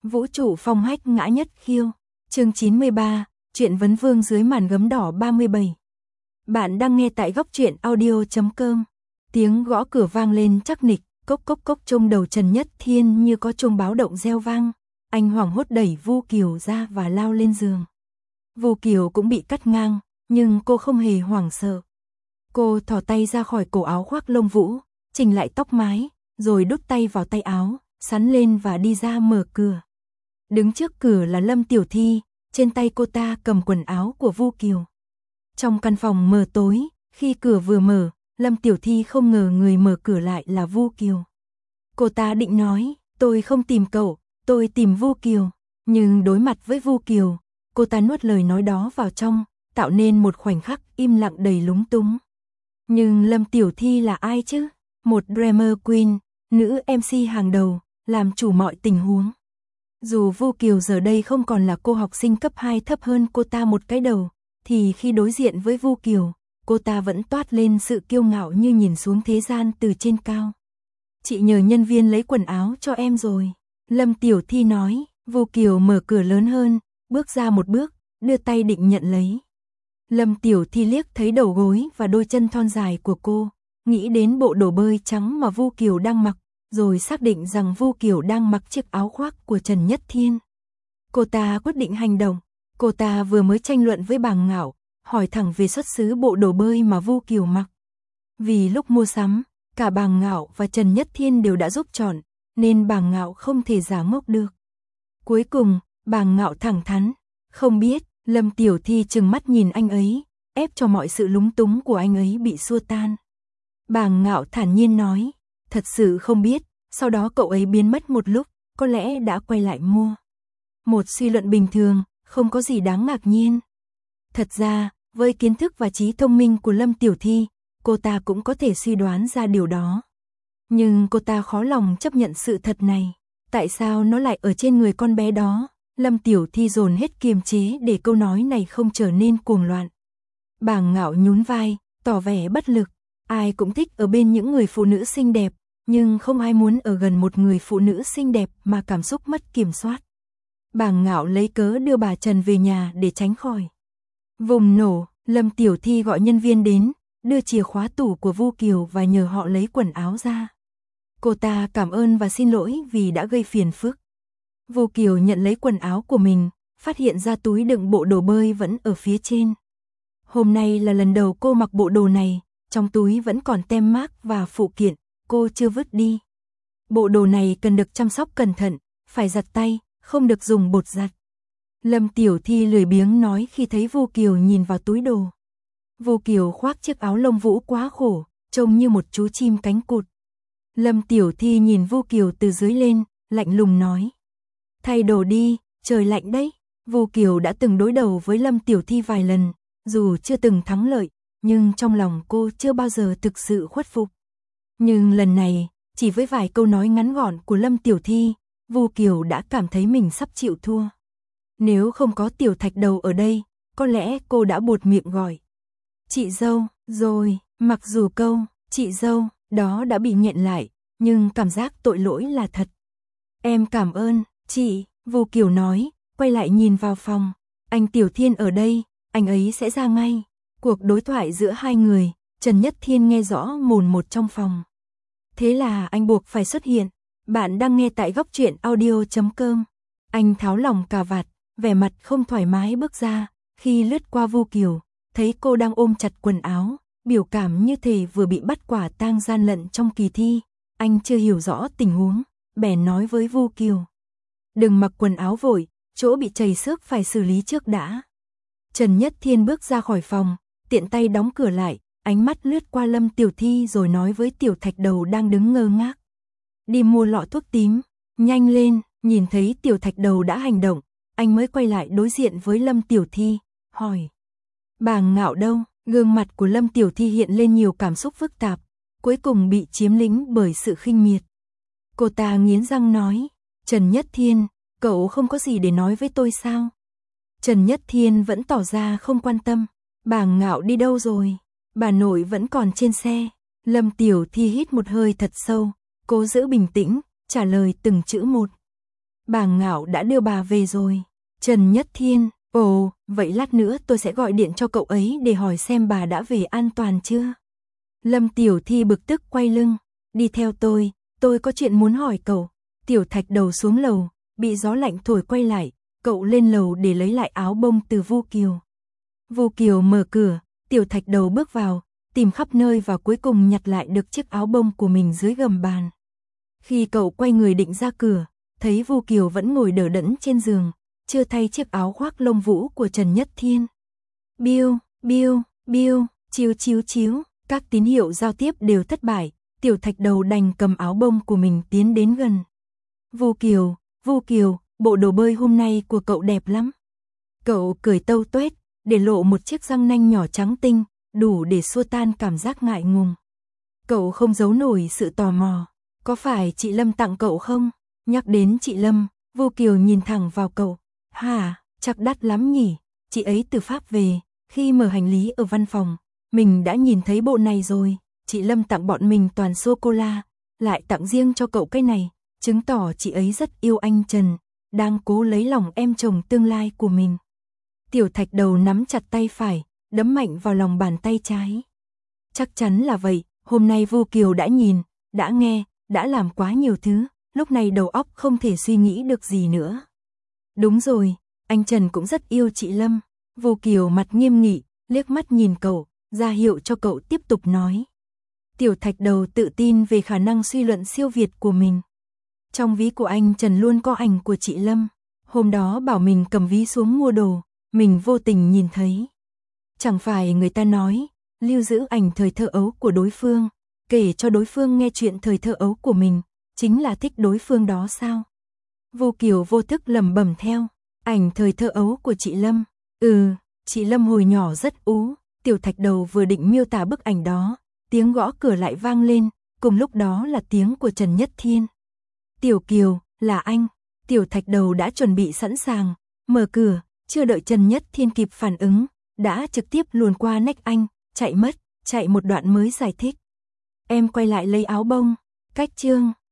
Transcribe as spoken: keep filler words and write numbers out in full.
Vũ trụ phong hách ngã nhất khiêu. Chương chín mươi ba, truyện vấn vương dưới màn gấm đỏ ba mươi bảy. Bạn đang nghe tại góc truyện audio chấm com. Tiếng gõ cửa vang lên chắc nịch, cốc cốc cốc trong đầu Trần Nhất Thiên như có chuông báo động reo vang. Anh hoảng hốt đẩy Vu Kiều ra và lao lên giường. Vu Kiều cũng bị cắt ngang, nhưng cô không hề hoảng sợ. Cô thò tay ra khỏi cổ áo khoác lông vũ, chỉnh lại tóc mái, rồi đút tay vào tay áo, sắn lên và đi ra mở cửa. Đứng trước cửa là Lâm Tiểu Thi, trên tay cô ta cầm quần áo của Vu Kiều. Trong căn phòng mờ tối, khi cửa vừa mở, Lâm Tiểu Thi không ngờ người mở cửa lại là Vu Kiều. Cô ta định nói, tôi không tìm cậu, tôi tìm Vu Kiều. Nhưng đối mặt với Vu Kiều, cô ta nuốt lời nói đó vào trong, tạo nên một khoảnh khắc im lặng đầy lúng túng. Nhưng Lâm Tiểu Thi là ai chứ? Một Dreamer Queen, nữ em xê hàng đầu, làm chủ mọi tình huống. Dù Vu Kiều giờ đây không còn là cô học sinh cấp hai thấp hơn cô ta một cái đầu, thì khi đối diện với Vu Kiều, cô ta vẫn toát lên sự kiêu ngạo như nhìn xuống thế gian từ trên cao. Chị nhờ nhân viên lấy quần áo cho em rồi. Lâm Tiểu Thi nói. Vu Kiều mở cửa lớn hơn, bước ra một bước, đưa tay định nhận lấy. Lâm Tiểu Thi liếc thấy đầu gối và đôi chân thon dài của cô, nghĩ đến bộ đồ bơi trắng mà Vu Kiều đang mặc, rồi xác định rằng Vu Kiều đang mặc chiếc áo khoác của Trần Nhất Thiên. Cô ta quyết định hành động. Cô ta vừa mới tranh luận với Bàng Ngạo, hỏi thẳng về xuất xứ bộ đồ bơi mà Vu Kiều mặc. Vì lúc mua sắm, cả Bàng Ngạo và Trần Nhất Thiên đều đã giúp chọn, nên Bàng Ngạo không thể giả ngốc được. Cuối cùng, Bàng Ngạo thẳng thắn, không biết. Lâm Tiểu Thi trừng mắt nhìn anh ấy, ép cho mọi sự lúng túng của anh ấy bị xua tan. Bàng Ngạo thản nhiên nói, thật sự không biết, sau đó cậu ấy biến mất một lúc, có lẽ đã quay lại mua. Một suy luận bình thường, không có gì đáng ngạc nhiên. Thật ra, với kiến thức và trí thông minh của Lâm Tiểu Thi, cô ta cũng có thể suy đoán ra điều đó. Nhưng cô ta khó lòng chấp nhận sự thật này. Tại sao nó lại ở trên người con bé đó? Lâm Tiểu Thi dồn hết kiềm chế để câu nói này không trở nên cuồng loạn. Bàng Ngạo nhún vai, tỏ vẻ bất lực. Ai cũng thích ở bên những người phụ nữ xinh đẹp, nhưng không ai muốn ở gần một người phụ nữ xinh đẹp mà cảm xúc mất kiểm soát. Bàng Ngạo lấy cớ đưa bà Trần về nhà để tránh khỏi vùng nổ. Lâm Tiểu Thi gọi nhân viên đến, đưa chìa khóa tủ của Vu Kiều và nhờ họ lấy quần áo ra. Cô ta cảm ơn và xin lỗi vì đã gây phiền phức. Vu Kiều nhận lấy quần áo của mình, phát hiện ra túi đựng bộ đồ bơi vẫn ở phía trên. Hôm nay là lần đầu cô mặc bộ đồ này, trong túi vẫn còn tem mác và phụ kiện, cô chưa vứt đi. Bộ đồ này cần được chăm sóc cẩn thận, phải giặt tay, không được dùng bột giặt. Lâm Tiểu Thi lười biếng nói khi thấy Vu Kiều nhìn vào túi đồ. Vu Kiều khoác chiếc áo lông vũ quá khổ, trông như một chú chim cánh cụt. Lâm Tiểu Thi nhìn Vu Kiều từ dưới lên, lạnh lùng nói. Thay đồ đi, trời lạnh đấy. Vu Kiều đã từng đối đầu với Lâm Tiểu Thi vài lần, dù chưa từng thắng lợi, nhưng trong lòng cô chưa bao giờ thực sự khuất phục. Nhưng lần này, chỉ với vài câu nói ngắn gọn của Lâm Tiểu Thi, Vu Kiều đã cảm thấy mình sắp chịu thua. Nếu không có Tiểu Thạch Đầu ở đây, có lẽ cô đã buột miệng gọi chị dâu, rồi, mặc dù câu chị dâu đó đã bị nghẹn lại, nhưng cảm giác tội lỗi là thật. Em cảm ơn, chị, Vu Kiều nói, quay lại nhìn vào phòng. Anh Tiểu Thiên ở đây, anh ấy sẽ ra ngay. Cuộc đối thoại giữa hai người, Trần Nhất Thiên nghe rõ mồn một trong phòng. Thế là anh buộc phải xuất hiện. Bạn đang nghe tại góc truyện audio chấm com. Anh tháo lỏng cà vạt, vẻ mặt không thoải mái bước ra, khi lướt qua Vu Kiều, thấy cô đang ôm chặt quần áo, biểu cảm như thể vừa bị bắt quả tang gian lận trong kỳ thi. Anh chưa hiểu rõ tình huống, bèn nói với Vu Kiều. Đừng mặc quần áo vội, chỗ bị chảy xước phải xử lý trước đã. Trần Nhất Thiên bước ra khỏi phòng, tiện tay đóng cửa lại, ánh mắt lướt qua Lâm Tiểu Thi rồi nói với Tiểu Thạch Đầu đang đứng ngơ ngác. Đi mua lọ thuốc tím, nhanh lên. Nhìn thấy Tiểu Thạch Đầu đã hành động, anh mới quay lại đối diện với Lâm Tiểu Thi, hỏi. Bàng Ngạo đâu? Gương mặt của Lâm Tiểu Thi hiện lên nhiều cảm xúc phức tạp, cuối cùng bị chiếm lĩnh bởi sự khinh miệt. Cô ta nghiến răng nói, Trần Nhất Thiên, cậu không có gì để nói với tôi sao? Trần Nhất Thiên vẫn tỏ ra không quan tâm. Bàng Ngạo đi đâu rồi? Bà nội vẫn còn trên xe. Lâm Tiểu Thi hít một hơi thật sâu, cố giữ bình tĩnh, trả lời từng chữ một. bà Ngạo đã đưa bà về rồi. Trần Nhất Thiên, ồ, vậy lát nữa tôi sẽ gọi điện cho cậu ấy để hỏi xem bà đã về an toàn chưa. Lâm Tiểu Thi bực tức quay lưng, đi theo tôi, tôi có chuyện muốn hỏi cậu. Tiểu Thạch Đầu xuống lầu, bị gió lạnh thổi quay lại, cậu lên lầu để lấy lại áo bông từ Vu Kiều. Vu Kiều mở cửa, Tiểu Thạch Đầu bước vào, tìm khắp nơi và cuối cùng nhặt lại được chiếc áo bông của mình dưới gầm bàn. Khi cậu quay người định ra cửa, thấy Vu Kiều vẫn ngồi đờ đẫn trên giường, chưa thay chiếc áo khoác lông vũ của Trần Nhất Thiên. Biu, biu, biu, chiếu chiếu chiếu, các tín hiệu giao tiếp đều thất bại, Tiểu Thạch Đầu đành cầm áo bông của mình tiến đến gần. Vu Kiều, Vu Kiều, bộ đồ bơi hôm nay của cậu đẹp lắm. Cậu cười tâu tuét, để lộ một chiếc răng nanh nhỏ trắng tinh, đủ để xua tan cảm giác ngại ngùng. Cậu không giấu nổi sự tò mò, có phải chị Lâm tặng cậu không? Nhắc đến chị Lâm, Vu Kiều nhìn thẳng vào cậu. Hả, chắc đắt lắm nhỉ, chị ấy từ Pháp về, khi mở hành lý ở văn phòng, mình đã nhìn thấy bộ này rồi, chị Lâm tặng bọn mình toàn sô-cô-la, lại tặng riêng cho cậu cái này, chứng tỏ chị ấy rất yêu anh Trần, đang cố lấy lòng em chồng tương lai của mình. Tiểu Thạch Đầu nắm chặt tay phải, đấm mạnh vào lòng bàn tay trái. Chắc chắn là vậy, hôm nay Vu Kiều đã nhìn, đã nghe, đã làm quá nhiều thứ, lúc này đầu óc không thể suy nghĩ được gì nữa. Đúng rồi, anh Trần cũng rất yêu chị Lâm. Vu Kiều mặt nghiêm nghị, liếc mắt nhìn cậu, ra hiệu cho cậu tiếp tục nói. Tiểu Thạch Đầu tự tin về khả năng suy luận siêu việt của mình. Trong ví của anh Trần luôn có ảnh của chị Lâm. Hôm đó bảo mình cầm ví xuống mua đồ, mình vô tình nhìn thấy. Chẳng phải người ta nói, lưu giữ ảnh thời thơ ấu của đối phương, kể cho đối phương nghe chuyện thời thơ ấu của mình, chính là thích đối phương đó sao? Vu Kiều vô thức lẩm bẩm theo, ảnh thời thơ ấu của chị Lâm. Ừ, chị Lâm hồi nhỏ rất ú. Tiểu Thạch Đầu vừa định miêu tả bức ảnh đó, tiếng gõ cửa lại vang lên, cùng lúc đó là tiếng của Trần Nhất Thiên. Tiểu Kiều, là anh. Tiểu Thạch Đầu đã chuẩn bị sẵn sàng, mở cửa, chưa đợi Trần Nhất Thiên kịp phản ứng, đã trực tiếp luồn qua nách anh, chạy mất, chạy một đoạn mới giải thích. Em quay lại lấy áo bông, cách chương.